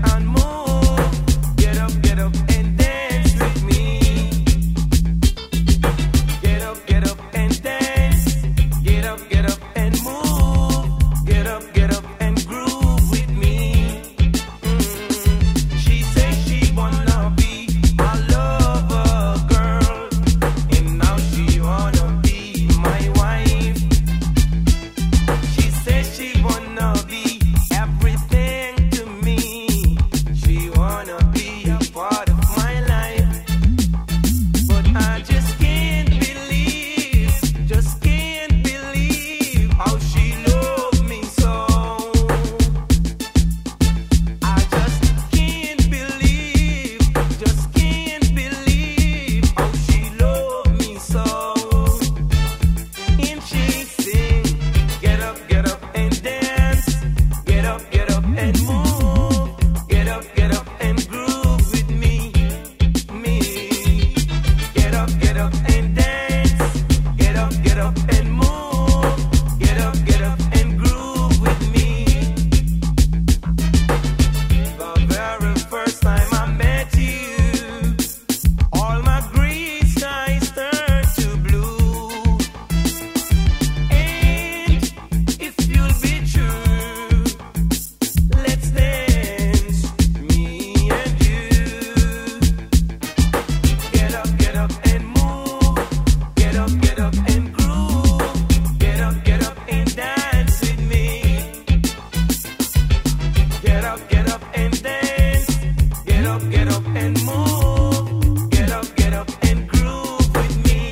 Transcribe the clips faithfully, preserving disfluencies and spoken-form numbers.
and move. Get up, get up and dance with me. Get up, get up and dance. Get up, get up and move. Get up, get up and groove with me. Mm. She says she wanna be my lover girl, and now she wanna be my wife. She says she wanna be everything to me. She wanna be a part of my life. But I just can't believe, just can't believe how she loved me so. I just can't believe, just can't believe how she loved me so. And she sing, get up, get up and dance. Get up, get up and move. Get up, get up and groove with me, me. Get up, get up and dance. Get up, get up and move. Get up, get up and groove with me. The very first time I met you, all my gray skies turned to blue. And if you'll be true, let's dance, me and you. Get up, get up and move. Get up, get up and groove. Get up, get up and dance with me. Get up, get up and dance. Get up, get up and move. Get up, get up and groove with me.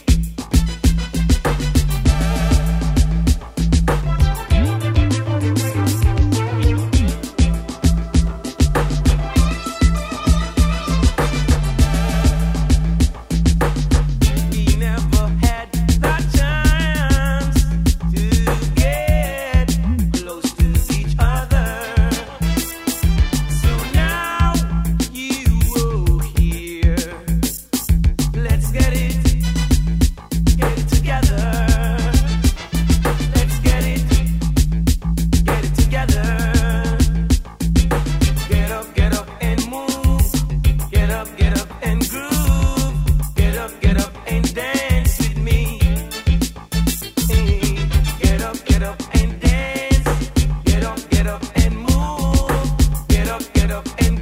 We never had the chance to get close to each other. So now you are here. Let's get it, get it together. Let's get it, get it together. Get up, get up and move. Get up, get up and groove. Get up, get up and dance with me. Get up, get up and dance. Get up, get up and move. Get up, get up and